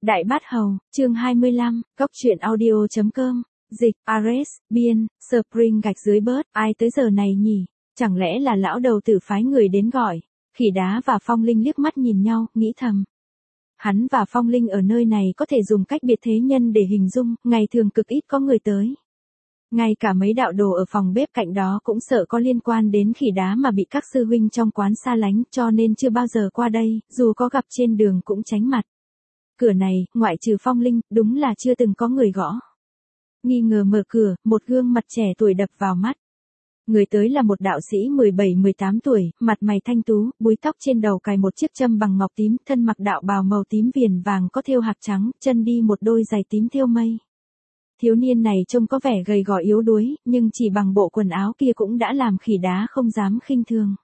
Đại Bát Hầu, chương 25, Cóc truyện audio.com, dịch, Ares, biên, Spring gạch dưới bớt, ai tới giờ này nhỉ? Chẳng lẽ là lão đầu tử phái người đến gọi? Khỉ đá và Phong Linh liếc mắt nhìn nhau, nghĩ thầm. Hắn và Phong Linh ở nơi này có thể dùng cách biệt thế nhân để hình dung, ngày thường cực ít có người tới. Ngay cả mấy đạo đồ ở phòng bếp cạnh đó cũng sợ có liên quan đến khỉ đá mà bị các sư huynh trong quán xa lánh, cho nên chưa bao giờ qua đây, dù có gặp trên đường cũng tránh mặt. Cửa này, ngoại trừ Phong Linh, đúng là chưa từng có người gõ. Nghi ngờ mở cửa, một gương mặt trẻ tuổi đập vào mắt. Người tới là một đạo sĩ 17-18 tuổi, mặt mày thanh tú, búi tóc trên đầu cài một chiếc châm bằng ngọc tím, thân mặc đạo bào màu tím viền vàng có thêu hạc trắng, chân đi một đôi giày tím thêu mây. Thiếu niên này trông có vẻ gầy gò yếu đuối, nhưng chỉ bằng bộ quần áo kia cũng đã làm khỉ đá không dám khinh thường.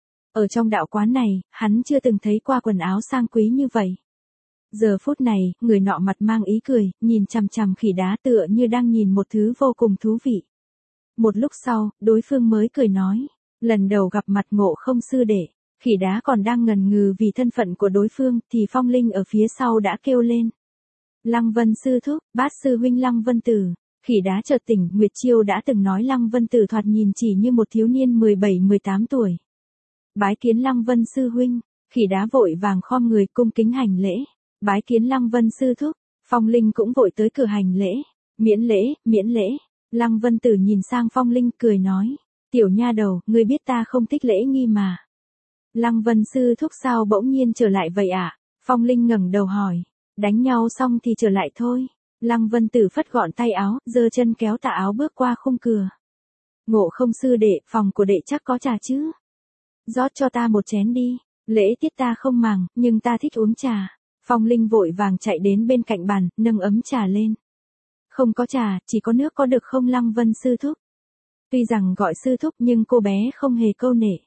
Ở trong đạo quán này, hắn chưa từng thấy qua quần áo sang quý như vậy. Giờ phút này, người nọ mặt mang ý cười, nhìn chằm chằm khỉ đá tựa như đang nhìn một thứ vô cùng thú vị. Một lúc sau, đối phương mới cười nói, lần đầu gặp mặt Ngộ Không sư đệ. Khỉ đá còn đang ngần ngừ vì thân phận của đối phương, thì Phong Linh ở phía sau đã kêu lên. Lăng Vân sư thúc, Bát sư huynh Lăng Vân Tử. Khỉ đá chợt tỉnh, Nguyệt Chiêu đã từng nói Lăng Vân Tử thoạt nhìn chỉ như một thiếu niên 17-18 tuổi. Bái kiến Lăng Vân sư huynh. Khỉ đá vội vàng khom người cung kính hành lễ. Bái kiến Lăng Vân sư thúc. Phong Linh cũng vội tới cửa hành lễ. Miễn lễ, miễn lễ. Lăng Vân Tử nhìn sang Phong Linh cười nói. Tiểu nha đầu, ngươi biết ta không thích lễ nghi mà. Lăng Vân sư thúc sao bỗng nhiên trở lại vậy ạ? Phong Linh ngẩng đầu hỏi. Đánh nhau xong thì trở lại thôi. Lăng Vân Tử phất gọn tay áo, giơ chân kéo tà áo bước qua khung cửa. Ngộ Không sư đệ, phòng của đệ chắc có trà chứ? Rót cho ta một chén đi. Lễ tiết ta không màng, nhưng ta thích uống trà. Phong Linh vội vàng chạy đến bên cạnh bàn, nâng ấm trà lên. Không có trà, chỉ có nước có được không Lăng Vân sư thúc? Tuy rằng gọi sư thúc nhưng cô bé không hề câu nệ.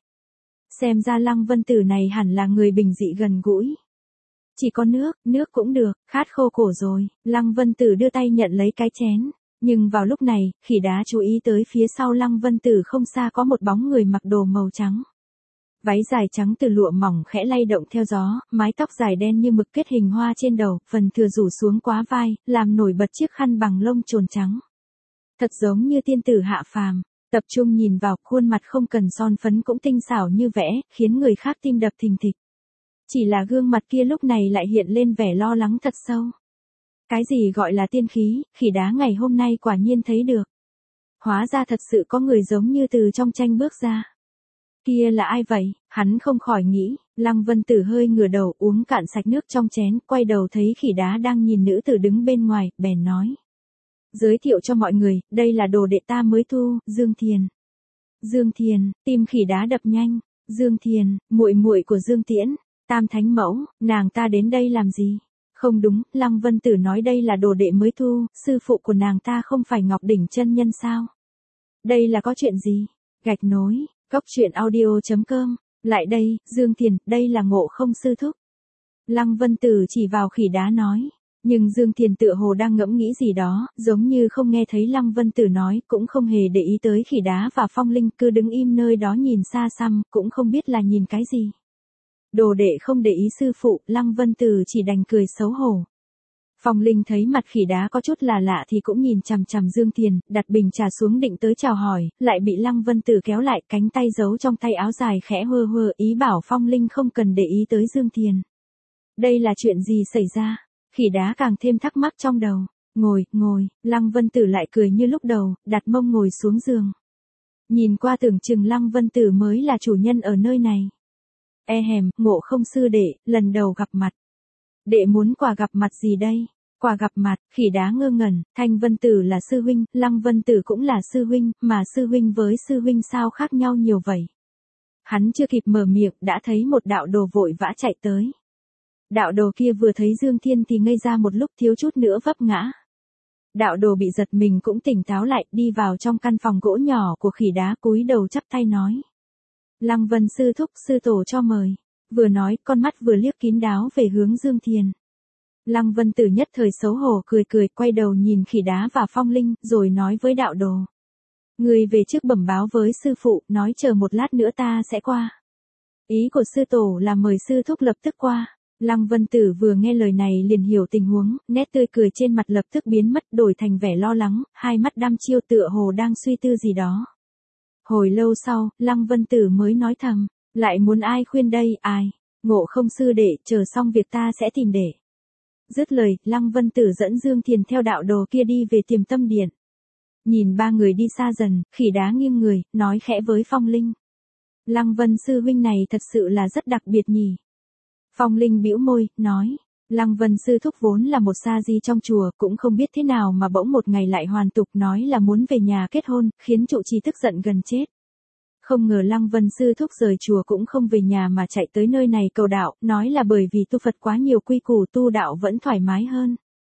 Xem ra Lăng Vân Tử này hẳn là người bình dị gần gũi. Chỉ có nước cũng được, khát khô cổ rồi. Lăng Vân Tử đưa tay nhận lấy cái chén. Nhưng vào lúc này, khỉ đá chú ý tới phía sau Lăng Vân Tử không xa có một bóng người mặc đồ màu trắng. Váy dài trắng từ lụa mỏng khẽ lay động theo gió, mái tóc dài đen như mực kết hình hoa trên đầu, phần thừa rủ xuống quá vai, làm nổi bật chiếc khăn bằng lông trồn trắng. Thật giống như tiên tử hạ phàm, tập trung nhìn vào, khuôn mặt không cần son phấn cũng tinh xảo như vẽ, khiến người khác tim đập thình thịch. Chỉ là gương mặt kia lúc này lại hiện lên vẻ lo lắng thật sâu. Cái gì gọi là tiên khí, khỉ đá ngày hôm nay quả nhiên thấy được. Hóa ra thật sự có người giống như từ trong tranh bước ra. Kia là ai vậy? Hắn không khỏi nghĩ. Lăng Vân Tử hơi ngửa đầu uống cạn sạch nước trong chén, quay đầu thấy khỉ đá đang nhìn nữ tử đứng bên ngoài, bèn nói. Giới thiệu cho mọi người, đây là đồ đệ ta mới thu, Dương Thiền. Dương Thiền, tim khỉ đá đập nhanh. Dương Thiền, muội muội của Dương Tiễn, Tam Thánh Mẫu, nàng ta đến đây làm gì? Không đúng, Lăng Vân Tử nói đây là đồ đệ mới thu, sư phụ của nàng ta không phải Ngọc Đỉnh chân nhân sao? Đây là có chuyện gì? Gạch nối. Cóc truyện audio.com, lại đây, Dương Thiền, đây là Ngộ Không sư thúc. Lăng Vân Tử chỉ vào khỉ đá nói, nhưng Dương Thiền tựa hồ đang ngẫm nghĩ gì đó, giống như không nghe thấy Lăng Vân Tử nói, cũng không hề để ý tới khỉ đá và Phong Linh, cứ đứng im nơi đó nhìn xa xăm, cũng không biết là nhìn cái gì. Đồ đệ không để ý sư phụ, Lăng Vân Tử chỉ đành cười xấu hổ. Phong Linh thấy mặt khỉ đá có chút là lạ thì cũng nhìn chằm chằm Dương Thiền, đặt bình trà xuống định tới chào hỏi, lại bị Lăng Vân Tử kéo lại, cánh tay giấu trong tay áo dài khẽ hơ hơ, ý bảo Phong Linh không cần để ý tới Dương Thiền. Đây là chuyện gì xảy ra? Khỉ đá càng thêm thắc mắc trong đầu. Ngồi, Lăng Vân Tử lại cười như lúc đầu, đặt mông ngồi xuống giường. Nhìn qua tưởng chừng Lăng Vân Tử mới là chủ nhân ở nơi này. Ngộ Không sư đệ, lần đầu gặp mặt. Đệ muốn quà gặp mặt gì đây? Quà gặp mặt, khỉ đá ngơ ngẩn, Thanh Vân Tử là sư huynh, Lăng Vân Tử cũng là sư huynh, mà sư huynh với sư huynh sao khác nhau nhiều vậy? Hắn chưa kịp mở miệng, đã thấy một đạo đồ vội vã chạy tới. Đạo đồ kia vừa thấy Dương Thiên thì ngây ra một lúc thiếu chút nữa vấp ngã. Đạo đồ bị giật mình cũng tỉnh táo lại, đi vào trong căn phòng gỗ nhỏ của khỉ đá cúi đầu chắp tay nói. Lăng Vân sư thúc sư tổ cho mời. Vừa nói, con mắt vừa liếc kín đáo về hướng Dương Thiền. Lăng Vân Tử nhất thời xấu hổ cười, quay đầu nhìn khỉ đá và Phong Linh, rồi nói với đạo đồ. Người về trước bẩm báo với sư phụ, nói chờ một lát nữa ta sẽ qua. Ý của sư tổ là mời sư thúc lập tức qua. Lăng Vân Tử vừa nghe lời này liền hiểu tình huống, nét tươi cười trên mặt lập tức biến mất đổi thành vẻ lo lắng, hai mắt đăm chiêu tựa hồ đang suy tư gì đó. Hồi lâu sau, Lăng Vân Tử mới nói thầm, lại muốn ai khuyên đây, ai, Ngộ Không sư đệ, chờ xong việc ta sẽ tìm để. Dứt lời, Lăng Vân Tử dẫn Dương Thiền theo đạo đồ kia đi về Tiềm Tâm Điện. Nhìn ba người đi xa dần, Khỉ Đá nghiêng người, nói khẽ với Phong Linh. Lăng Vân sư huynh này thật sự là rất đặc biệt nhỉ. Phong Linh bĩu môi, nói, Lăng Vân sư thúc vốn là một sa di trong chùa, cũng không biết thế nào mà bỗng một ngày lại hoàn tục nói là muốn về nhà kết hôn, khiến trụ trì tức giận gần chết. Không ngờ Lăng Vân sư thúc rời chùa cũng không về nhà mà chạy tới nơi này cầu đạo, nói là bởi vì tu Phật quá nhiều quy củ tu đạo vẫn thoải mái hơn.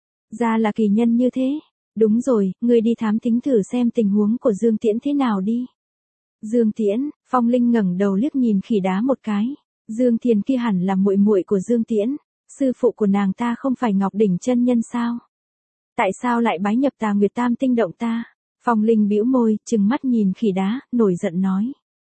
Ra là kỳ nhân như thế. Đúng rồi, ngươi đi thám thính thử xem tình huống của Dương Tiễn thế nào đi. Dương Tiễn, Phong Linh ngẩng đầu liếc nhìn Khỉ Đá một cái. Dương Thiền kia hẳn là muội muội của Dương Tiễn, sư phụ của nàng ta không phải Ngọc Đỉnh chân nhân sao? Tại sao lại bái nhập Tà Nguyệt Tam Tinh động ta? Phong Linh bĩu môi, trừng mắt nhìn Khỉ Đá, nổi giận nói.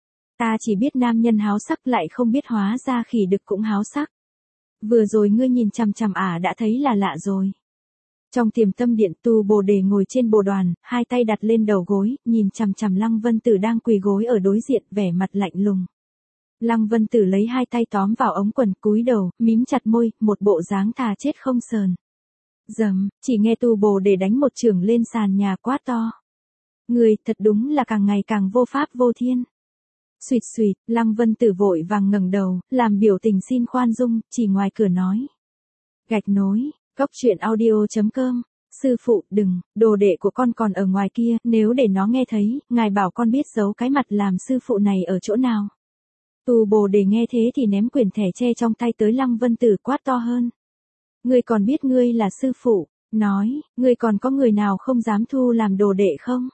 Ta chỉ biết nam nhân háo sắc lại không biết hóa ra khỉ đực cũng háo sắc. Vừa rồi ngươi nhìn chằm chằm đã thấy là lạ rồi. Trong Tiềm Tâm Điện, Tu Bồ Đề ngồi trên bồ đoàn, hai tay đặt lên đầu gối, nhìn chằm chằm Lăng Vân Tử đang quỳ gối ở đối diện, vẻ mặt lạnh lùng. Lăng Vân Tử lấy hai tay tóm vào ống quần, cúi đầu, mím chặt môi, một bộ dáng thà chết không sờn. Dầm, chỉ nghe Tu Bồ Đề đánh một chưởng lên sàn nhà quát to. Người, thật đúng là càng ngày càng vô pháp vô thiên. Xuyệt xuyệt, Lăng Vân Tử vội vàng ngẩng đầu, làm biểu tình xin khoan dung, chỉ ngoài cửa nói. Gạch nối, Cốc Truyện Audio.com. Sư phụ, đừng, đồ đệ của con còn ở ngoài kia, nếu để nó nghe thấy, ngài bảo con biết giấu cái mặt làm sư phụ này ở chỗ nào. Tu Bồ Đề nghe thế thì ném quyển thẻ tre trong tay tới Lăng Vân Tử quát to hơn. Ngươi còn biết ngươi là sư phụ, nói, ngươi còn có người nào không dám thu làm đồ đệ không?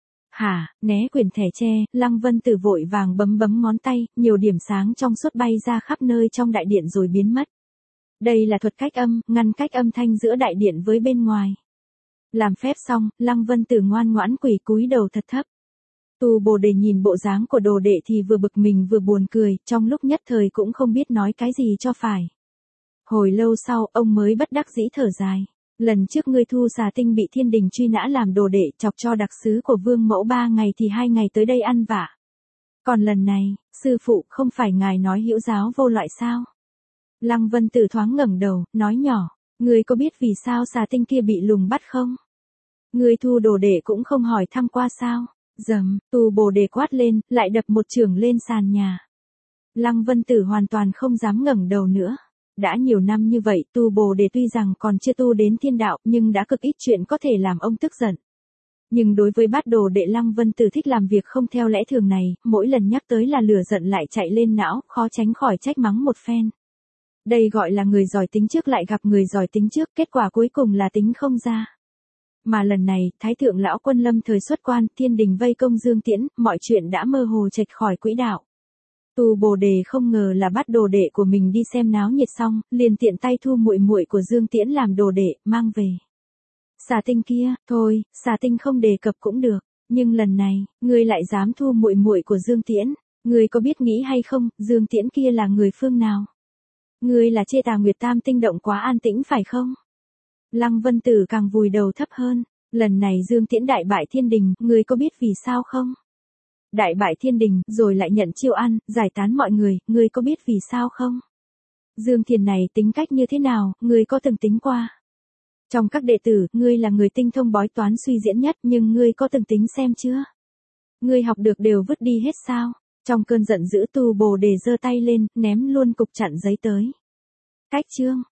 Hả, né quyển thẻ tre, Lăng Vân Tử vội vàng bấm ngón tay, nhiều điểm sáng trong suốt bay ra khắp nơi trong đại điện rồi biến mất. Đây là thuật cách âm, ngăn cách âm thanh giữa đại điện với bên ngoài. Làm phép xong, Lăng Vân Tử ngoan ngoãn quỳ cúi đầu thật thấp. Tu Bồ Đề nhìn bộ dáng của đồ đệ thì vừa bực mình vừa buồn cười, trong lúc nhất thời cũng không biết nói cái gì cho phải. Hồi lâu sau, ông mới bất đắc dĩ thở dài. Lần trước ngươi thu Xà Tinh bị thiên đình truy nã làm đồ đệ, chọc cho đặc sứ của Vương Mẫu 3 ngày thì 2 ngày tới đây ăn vạ. Còn lần này, sư phụ, không phải ngài nói hữu giáo vô loại sao? Lăng Vân Tử thoáng ngẩng đầu, nói nhỏ, ngươi có biết vì sao Xà Tinh kia bị lùng bắt không? Ngươi thu đồ đệ cũng không hỏi thăm qua sao? Dầm, Tu Bồ Đề quát lên, lại đập một chưởng lên sàn nhà. Lăng Vân Tử hoàn toàn không dám ngẩng đầu nữa. Đã nhiều năm như vậy, Tu Bồ Đề tuy rằng còn chưa tu đến thiên đạo, nhưng đã cực ít chuyện có thể làm ông tức giận. Nhưng đối với bát đồ đệ Lăng Vân Tử thích làm việc không theo lẽ thường này, mỗi lần nhắc tới là lửa giận lại chạy lên não, khó tránh khỏi trách mắng một phen. Đây gọi là người giỏi tính trước lại gặp người giỏi tính trước, kết quả cuối cùng là tính không ra. Mà lần này, Thái Thượng Lão Quân Lâm thời xuất quan, thiên đình vây công Dương Tiễn, mọi chuyện đã mơ hồ chệch khỏi quỹ đạo. Tu Bồ Đề không ngờ là bắt đồ đệ của mình đi xem náo nhiệt xong, liền tiện tay thu muội muội của Dương Tiễn làm đồ đệ, mang về. Xà Tinh kia, thôi, Xà Tinh không đề cập cũng được, nhưng lần này, ngươi lại dám thu muội muội của Dương Tiễn, ngươi có biết nghĩ hay không, Dương Tiễn kia là người phương nào? Ngươi là chê Tà Nguyệt Tam Tinh động quá an tĩnh phải không? Lăng Vân Tử càng vùi đầu thấp hơn, lần này Dương Tiễn đại bại thiên đình, ngươi có biết vì sao không? Đại bại thiên đình, rồi lại nhận chiêu ăn, giải tán mọi người, ngươi có biết vì sao không? Dương Thiền này tính cách như thế nào, ngươi có từng tính qua? Trong các đệ tử, ngươi là người tinh thông bói toán suy diễn nhất, nhưng ngươi có từng tính xem chưa? Ngươi học được đều vứt đi hết sao? Trong cơn giận dữ Tu Bồ Đề giơ tay lên, ném luôn cục chặn giấy tới. Cách chương.